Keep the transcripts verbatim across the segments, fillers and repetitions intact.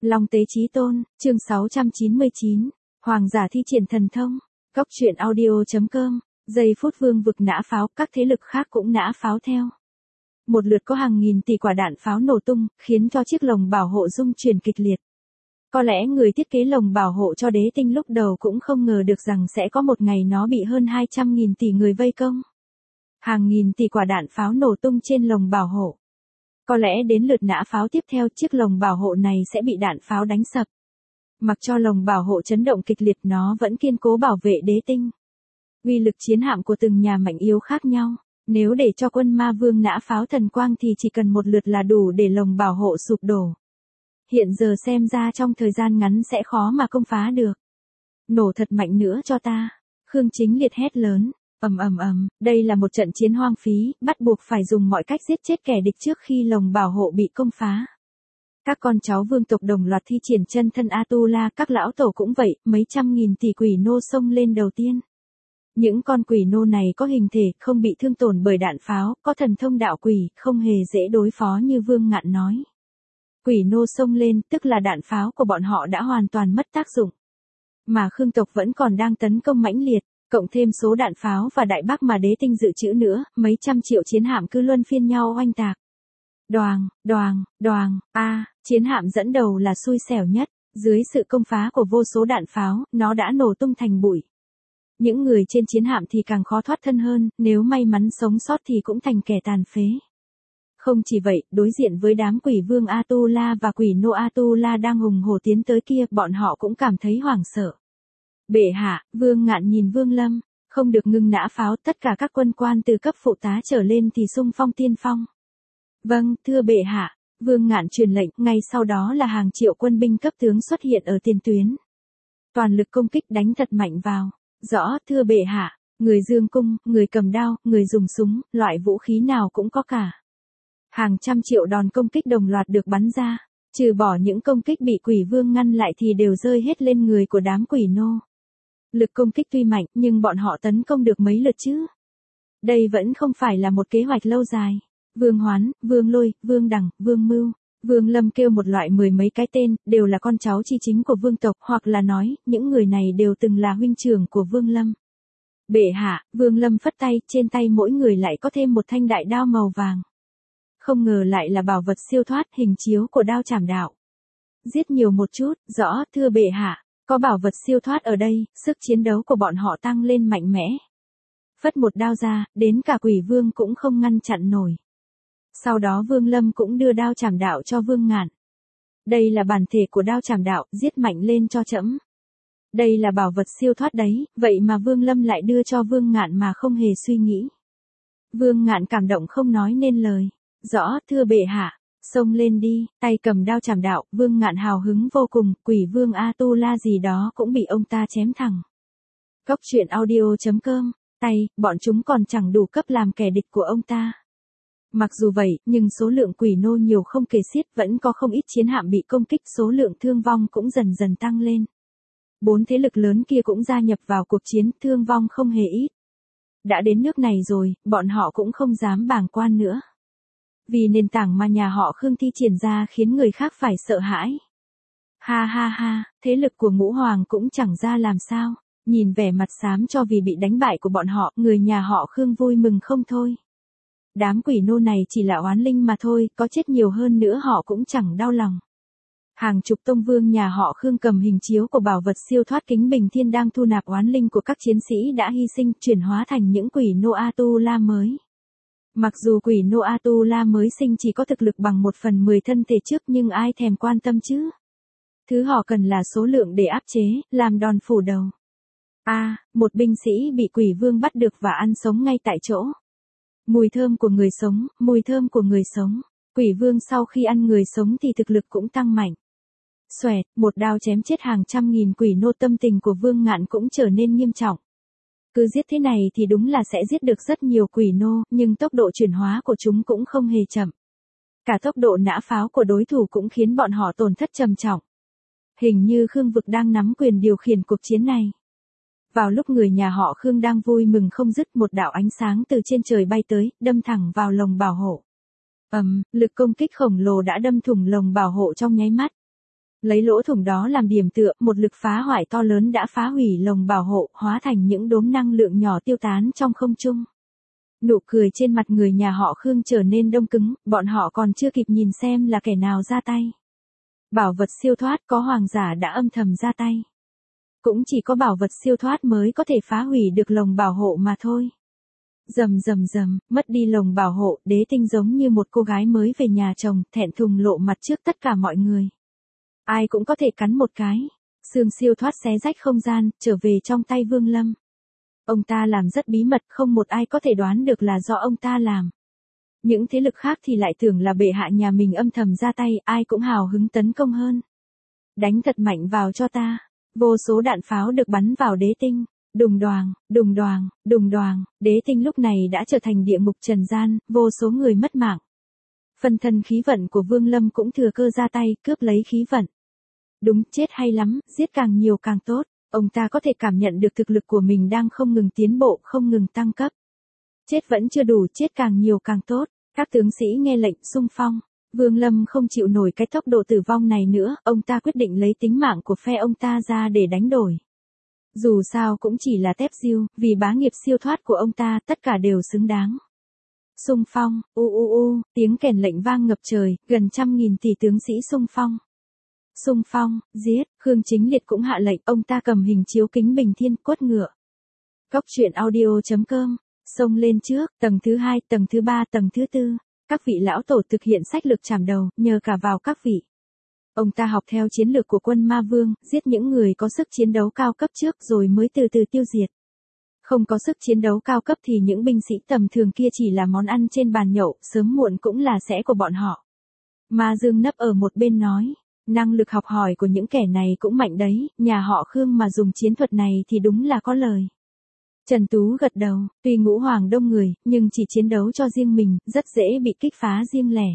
Long Tế Chí Tôn, chương sáu trăm chín mươi chín, Hoàng giả thi triển thần thông, Góc truyện audio.com, giây phút vương vực nã pháo, các thế lực khác cũng nã pháo theo. Một lượt có hàng nghìn tỷ quả đạn pháo nổ tung, khiến cho chiếc lồng bảo hộ rung chuyển kịch liệt. Có lẽ người thiết kế lồng bảo hộ cho đế tinh lúc đầu cũng không ngờ được rằng sẽ có một ngày nó bị hơn hai trăm nghìn tỷ người vây công. Hàng nghìn tỷ quả đạn pháo nổ tung trên lồng bảo hộ. Có lẽ đến lượt nã pháo tiếp theo chiếc lồng bảo hộ này sẽ bị đạn pháo đánh sập. Mặc cho lồng bảo hộ chấn động kịch liệt nó vẫn kiên cố bảo vệ đế tinh. Uy lực chiến hạm của từng nhà mạnh yếu khác nhau. Nếu để cho quân ma vương nã pháo thần quang thì chỉ cần một lượt là đủ để lồng bảo hộ sụp đổ. Hiện giờ xem ra trong thời gian ngắn sẽ khó mà công phá được. Nổ thật mạnh nữa cho ta. Khương Chính Liệt hét lớn. Ầm ầm ầm, đây là một trận chiến hoang phí, bắt buộc phải dùng mọi cách giết chết kẻ địch trước khi lồng bảo hộ bị công phá. Các con cháu vương tộc đồng loạt thi triển chân thân Atula, các lão tổ cũng vậy, mấy trăm nghìn tỷ quỷ nô xông lên đầu tiên. Những con quỷ nô này có hình thể, không bị thương tổn bởi đạn pháo, có thần thông đạo quỷ, không hề dễ đối phó như Vương Ngạn nói. Quỷ nô xông lên, tức là đạn pháo của bọn họ đã hoàn toàn mất tác dụng. Mà Khương tộc vẫn còn đang tấn công mãnh liệt. Cộng thêm số đạn pháo và đại bác mà đế tinh dự trữ nữa, mấy trăm triệu chiến hạm cứ luân phiên nhau oanh tạc. Đoàng, đoàng, đoàng, a, à, chiến hạm dẫn đầu là xui xẻo nhất, dưới sự công phá của vô số đạn pháo, nó đã nổ tung thành bụi. Những người trên chiến hạm thì càng khó thoát thân hơn, nếu may mắn sống sót thì cũng thành kẻ tàn phế. Không chỉ vậy, đối diện với đám quỷ vương Atula và quỷ nô Atula đang hùng hổ tiến tới kia, bọn họ cũng cảm thấy hoảng sợ. Bệ hạ, Vương Ngạn nhìn Vương Lâm, không được ngưng nã pháo, tất cả các quân quan từ cấp phụ tá trở lên thì xung phong tiên phong. Vâng, thưa bệ hạ, Vương Ngạn truyền lệnh, ngay sau đó là hàng triệu quân binh cấp tướng xuất hiện ở tiền tuyến. Toàn lực công kích đánh thật mạnh vào. Rõ, thưa bệ hạ, người dương cung, người cầm đao, người dùng súng, loại vũ khí nào cũng có cả. Hàng trăm triệu đòn công kích đồng loạt được bắn ra, trừ bỏ những công kích bị quỷ vương ngăn lại thì đều rơi hết lên người của đám quỷ nô. Lực công kích tuy mạnh nhưng bọn họ tấn công được mấy lượt chứ. Đây vẫn không phải là một kế hoạch lâu dài. Vương Hoán, Vương Lôi, Vương Đằng, Vương Mưu, Vương Lâm kêu một loại mười mấy cái tên, đều là con cháu chi chính của vương tộc, hoặc là nói, những người này đều từng là huynh trưởng của Vương Lâm. Bệ hạ, Vương Lâm phất tay, trên tay mỗi người lại có thêm một thanh đại đao màu vàng. Không ngờ lại là bảo vật siêu thoát, hình chiếu của đao trảm đạo. Giết nhiều một chút, rõ, thưa bệ hạ. Có bảo vật siêu thoát ở đây, sức chiến đấu của bọn họ tăng lên mạnh mẽ. Phất một đao ra, đến cả quỷ vương cũng không ngăn chặn nổi. Sau đó Vương Lâm cũng đưa đao trảm đạo cho Vương Ngạn. Đây là bản thể của đao trảm đạo, giết mạnh lên cho trẫm. Đây là bảo vật siêu thoát đấy, vậy mà Vương Lâm lại đưa cho Vương Ngạn mà không hề suy nghĩ. Vương Ngạn cảm động không nói nên lời. Rõ, thưa bệ hạ. Xông lên đi, tay cầm đao trảm đạo, Vương Ngạn hào hứng vô cùng, quỷ vương Atula gì đó cũng bị ông ta chém thẳng. Góc truyện audio.com, tay, bọn chúng còn chẳng đủ cấp làm kẻ địch của ông ta. Mặc dù vậy, nhưng số lượng quỷ nô nhiều không kể xiết, vẫn có không ít chiến hạm bị công kích, số lượng thương vong cũng dần dần tăng lên. Bốn thế lực lớn kia cũng gia nhập vào cuộc chiến, thương vong không hề ít. Đã đến nước này rồi, bọn họ cũng không dám bàng quan nữa. Vì nền tảng mà nhà họ Khương thi triển ra khiến người khác phải sợ hãi. Ha ha ha, thế lực của Ngũ Hoàng cũng chẳng ra làm sao, nhìn vẻ mặt xám cho vì bị đánh bại của bọn họ, người nhà họ Khương vui mừng không thôi. Đám quỷ nô này chỉ là oán linh mà thôi, có chết nhiều hơn nữa họ cũng chẳng đau lòng. Hàng chục tông vương nhà họ Khương cầm hình chiếu của bảo vật siêu thoát kính bình thiên đang thu nạp oán linh của các chiến sĩ đã hy sinh, chuyển hóa thành những quỷ nô Atula mới. Mặc dù quỷ nô Atula mới sinh chỉ có thực lực bằng một phần mười thân thể trước nhưng ai thèm quan tâm chứ. Thứ họ cần là số lượng để áp chế, làm đòn phủ đầu. A, à, một binh sĩ bị quỷ vương bắt được và ăn sống ngay tại chỗ. Mùi thơm của người sống, mùi thơm của người sống. Quỷ vương sau khi ăn người sống thì thực lực cũng tăng mạnh. Xoẹt, một đao chém chết hàng trăm nghìn quỷ nô, tâm tình của Vương Ngạn cũng trở nên nghiêm trọng. Cứ giết thế này thì đúng là sẽ giết được rất nhiều quỷ nô, nhưng tốc độ chuyển hóa của chúng cũng không hề chậm. Cả tốc độ nã pháo của đối thủ cũng khiến bọn họ tổn thất trầm trọng. Hình như Khương vực đang nắm quyền điều khiển cuộc chiến này. Vào lúc người nhà họ Khương đang vui mừng không dứt, một đạo ánh sáng từ trên trời bay tới, đâm thẳng vào lồng bảo hộ. Ầm, um, lực công kích khổng lồ đã đâm thủng lồng bảo hộ trong nháy mắt. Lấy lỗ thủng đó làm điểm tựa, một lực phá hoại to lớn đã phá hủy lồng bảo hộ, hóa thành những đốm năng lượng nhỏ tiêu tán trong không trung. Nụ cười trên mặt người nhà họ Khương trở nên đông cứng, bọn họ còn chưa kịp nhìn xem là kẻ nào ra tay. Bảo vật siêu thoát, có hoàng giả đã âm thầm ra tay. Cũng chỉ có bảo vật siêu thoát mới có thể phá hủy được lồng bảo hộ mà thôi. Rầm rầm rầm, mất đi lồng bảo hộ, Đế Tinh giống như một cô gái mới về nhà chồng, thẹn thùng lộ mặt trước tất cả mọi người. Ai cũng có thể cắn một cái. Xương siêu thoát xé rách không gian, trở về trong tay Vương Lâm. Ông ta làm rất bí mật, không một ai có thể đoán được là do ông ta làm. Những thế lực khác thì lại tưởng là bệ hạ nhà mình âm thầm ra tay, ai cũng hào hứng tấn công hơn. Đánh thật mạnh vào cho ta. Vô số đạn pháo được bắn vào Đế Tinh. Đùng đoàng, đùng đoàng, đùng đoàng, Đế Tinh lúc này đã trở thành địa ngục trần gian, vô số người mất mạng. Phân thân khí vận của Vương Lâm cũng thừa cơ ra tay, cướp lấy khí vận. Đúng, chết hay lắm, giết càng nhiều càng tốt. Ông ta có thể cảm nhận được thực lực của mình đang không ngừng tiến bộ, không ngừng tăng cấp. Chết vẫn chưa đủ, chết càng nhiều càng tốt. Các tướng sĩ nghe lệnh xung phong. Vương Lâm không chịu nổi cái tốc độ tử vong này nữa, ông ta quyết định lấy tính mạng của phe ông ta ra để đánh đổi. Dù sao cũng chỉ là tép diêu, vì bá nghiệp siêu thoát của ông ta, tất cả đều xứng đáng. Xung phong, u u u, tiếng kèn lệnh vang ngập trời, gần trăm nghìn tỷ tướng sĩ xung phong. Xung phong, giết, Khương Chính Liệt cũng hạ lệnh, ông ta cầm hình chiếu kính bình thiên, quất ngựa. Cốc truyện audio chấm com, xông lên trước, tầng thứ hai, tầng thứ ba, tầng thứ tư. Các vị lão tổ thực hiện sách lược chảm đầu, nhờ cả vào các vị. Ông ta học theo chiến lược của quân ma vương, giết những người có sức chiến đấu cao cấp trước rồi mới từ từ tiêu diệt. Không có sức chiến đấu cao cấp thì những binh sĩ tầm thường kia chỉ là món ăn trên bàn nhậu, sớm muộn cũng là sẽ của bọn họ. Ma Dương nấp ở một bên nói, năng lực học hỏi của những kẻ này cũng mạnh đấy, nhà họ Khương mà dùng chiến thuật này thì đúng là có lời. Trần Tú gật đầu, tuy ngũ hoàng đông người, nhưng chỉ chiến đấu cho riêng mình, rất dễ bị kích phá riêng lẻ.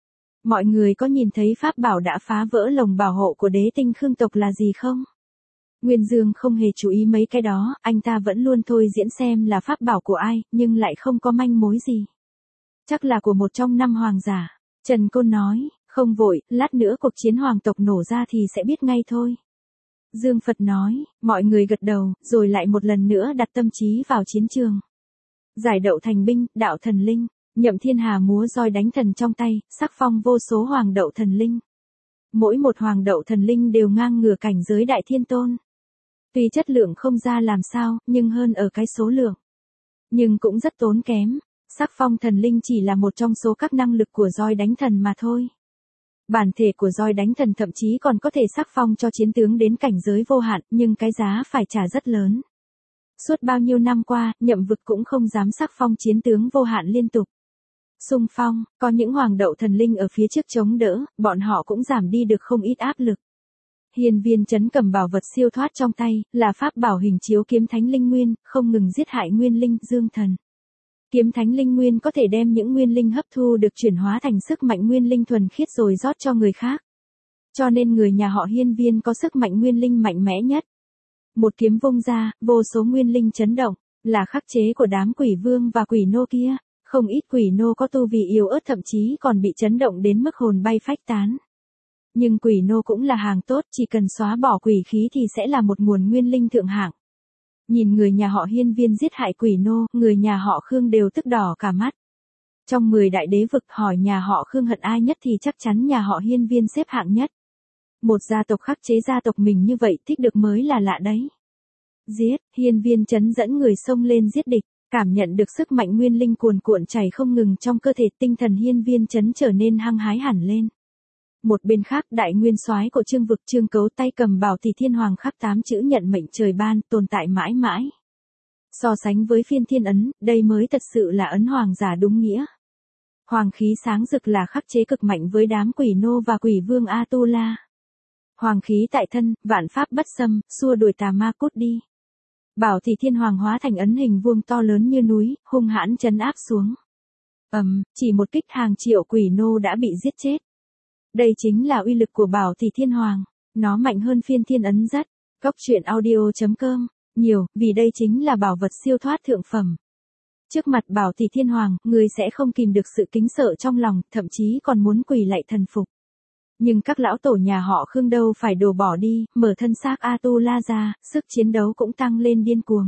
Mọi người có nhìn thấy pháp bảo đã phá vỡ lồng bảo hộ của Đế Tinh Khương tộc là gì không? Nguyên Dương không hề chú ý mấy cái đó, anh ta vẫn luôn thôi diễn xem là pháp bảo của ai, nhưng lại không có manh mối gì. Chắc là của một trong năm hoàng giả. Trần Côn nói, không vội, lát nữa cuộc chiến hoàng tộc nổ ra thì sẽ biết ngay thôi. Dương Phật nói, mọi người gật đầu, rồi lại một lần nữa đặt tâm trí vào chiến trường. Giải đậu thành binh, đạo thần linh, Nhậm Thiên Hà múa roi đánh thần trong tay, sắc phong vô số hoàng đậu thần linh. Mỗi một hoàng đậu thần linh đều ngang ngửa cảnh giới đại thiên tôn. Tuy chất lượng không ra làm sao, nhưng hơn ở cái số lượng. Nhưng cũng rất tốn kém, sắc phong thần linh chỉ là một trong số các năng lực của roi đánh thần mà thôi. Bản thể của roi đánh thần thậm chí còn có thể sắc phong cho chiến tướng đến cảnh giới vô hạn, nhưng cái giá phải trả rất lớn. Suốt bao nhiêu năm qua, Nhậm Vực cũng không dám sắc phong chiến tướng vô hạn liên tục. Xung phong, có những hoàng đậu thần linh ở phía trước chống đỡ, bọn họ cũng giảm đi được không ít áp lực. Hiên Viên Chấn cầm bảo vật siêu thoát trong tay, là pháp bảo hình chiếu kiếm thánh linh nguyên, không ngừng giết hại nguyên linh, dương thần. Kiếm thánh linh nguyên có thể đem những nguyên linh hấp thu được chuyển hóa thành sức mạnh nguyên linh thuần khiết rồi rót cho người khác. Cho nên người nhà họ Hiên Viên có sức mạnh nguyên linh mạnh mẽ nhất. Một kiếm vung ra, vô số nguyên linh chấn động, là khắc chế của đám quỷ vương và quỷ nô kia. Không ít quỷ nô có tu vi yếu ớt thậm chí còn bị chấn động đến mức hồn bay phách tán. Nhưng quỷ nô cũng là hàng tốt, chỉ cần xóa bỏ quỷ khí thì sẽ là một nguồn nguyên linh thượng hạng. Nhìn người nhà họ Hiên Viên giết hại quỷ nô, người nhà họ Khương đều tức đỏ cả mắt. Trong mười đại đế vực hỏi nhà họ Khương hận ai nhất thì chắc chắn nhà họ Hiên Viên xếp hạng nhất. Một gia tộc khắc chế gia tộc mình như vậy thích được mới là lạ đấy. Giết, Hiên Viên Chấn dẫn người xông lên giết địch, cảm nhận được sức mạnh nguyên linh cuồn cuộn chảy không ngừng trong cơ thể, tinh thần Hiên Viên Chấn trở nên hăng hái hẳn lên. Một bên khác, đại nguyên soái của Trương Vực Trương Cấu tay cầm bảo thì thiên hoàng khắc tám chữ nhận mệnh trời ban, tồn tại mãi mãi. So sánh với phiên thiên ấn, đây mới thật sự là ấn hoàng giả đúng nghĩa. Hoàng khí sáng rực là khắc chế cực mạnh với đám quỷ nô và quỷ vương Atula. Hoàng khí tại thân, vạn pháp bất xâm, xua đuổi tà ma cút đi. Bảo thì thiên hoàng hóa thành ấn hình vuông to lớn như núi, hung hãn trấn áp xuống. Ầm, um, chỉ một kích hàng triệu quỷ nô đã bị giết chết. Đây chính là uy lực của Bảo Thì Thiên Hoàng, nó mạnh hơn phiên thiên ấn rất. Cốc truyện audio chấm com, nhiều, vì đây chính là bảo vật siêu thoát thượng phẩm. Trước mặt Bảo Thì Thiên Hoàng, người sẽ không kìm được sự kính sợ trong lòng, thậm chí còn muốn quỳ lạy thần phục. Nhưng các lão tổ nhà họ Khương đâu phải đổ bỏ đi, mở thân xác Atula ra, sức chiến đấu cũng tăng lên điên cuồng.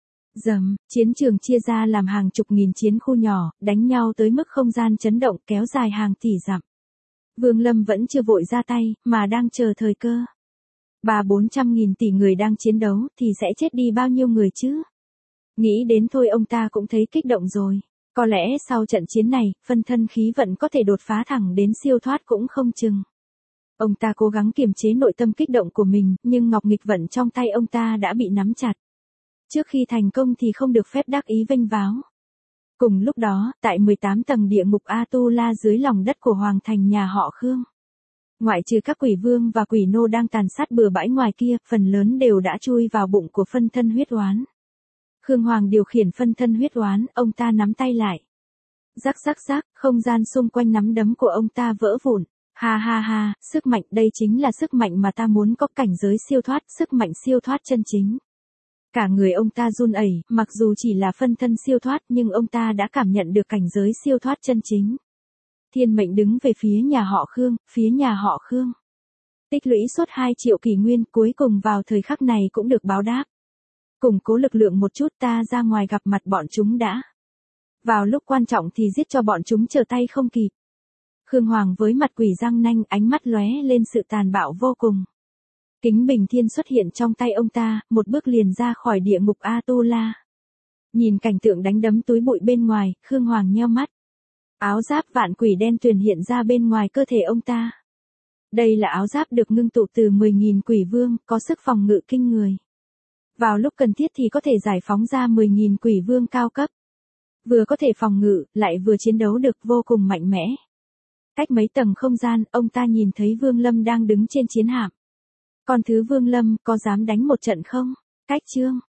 Dầm, chiến trường chia ra làm hàng chục nghìn chiến khu nhỏ, đánh nhau tới mức không gian chấn động kéo dài hàng tỷ dặm. Vương Lâm vẫn chưa vội ra tay, mà đang chờ thời cơ. Ba bốn trăm nghìn tỷ người đang chiến đấu, thì sẽ chết đi bao nhiêu người chứ? Nghĩ đến thôi ông ta cũng thấy kích động rồi. Có lẽ sau trận chiến này, phân thân khí vận có thể đột phá thẳng đến siêu thoát cũng không chừng. Ông ta cố gắng kiềm chế nội tâm kích động của mình, nhưng ngọc nghịch vận trong tay ông ta đã bị nắm chặt. Trước khi thành công thì không được phép đắc ý vênh váo. Cùng lúc đó, tại mười tám tầng địa ngục Atula dưới lòng đất của hoàng thành nhà họ Khương. Ngoại trừ các quỷ vương và quỷ nô đang tàn sát bừa bãi ngoài kia, phần lớn đều đã chui vào bụng của phân thân huyết oán. Khương Hoàng điều khiển phân thân huyết oán, ông ta nắm tay lại. Rắc rắc rắc, không gian xung quanh nắm đấm của ông ta vỡ vụn. Ha ha ha, sức mạnh, đây chính là sức mạnh mà ta muốn có, cảnh giới siêu thoát, sức mạnh siêu thoát chân chính. Cả người ông ta run ẩy, mặc dù chỉ là phân thân siêu thoát nhưng ông ta đã cảm nhận được cảnh giới siêu thoát chân chính. Thiên mệnh đứng về phía nhà họ Khương, phía nhà họ Khương. Tích lũy suốt hai triệu kỷ nguyên, cuối cùng vào thời khắc này cũng được báo đáp. Củng cố lực lượng một chút, ta ra ngoài gặp mặt bọn chúng đã. Vào lúc quan trọng thì giết cho bọn chúng trở tay không kịp. Khương Hoàng với mặt quỷ răng nanh, ánh mắt lóe lên sự tàn bạo vô cùng. Kính bình thiên xuất hiện trong tay ông ta, một bước liền ra khỏi địa ngục Atula. Nhìn cảnh tượng đánh đấm túi bụi bên ngoài, Khương Hoàng nheo mắt. Áo giáp vạn quỷ đen tuyền hiện ra bên ngoài cơ thể ông ta. Đây là áo giáp được ngưng tụ từ mười nghìn quỷ vương, có sức phòng ngự kinh người. Vào lúc cần thiết thì có thể giải phóng ra mười nghìn quỷ vương cao cấp. Vừa có thể phòng ngự, lại vừa chiến đấu được vô cùng mạnh mẽ. Cách mấy tầng không gian, ông ta nhìn thấy Vương Lâm đang đứng trên chiến hạm. Con thứ Vương Lâm, có dám đánh một trận không? Cách chương.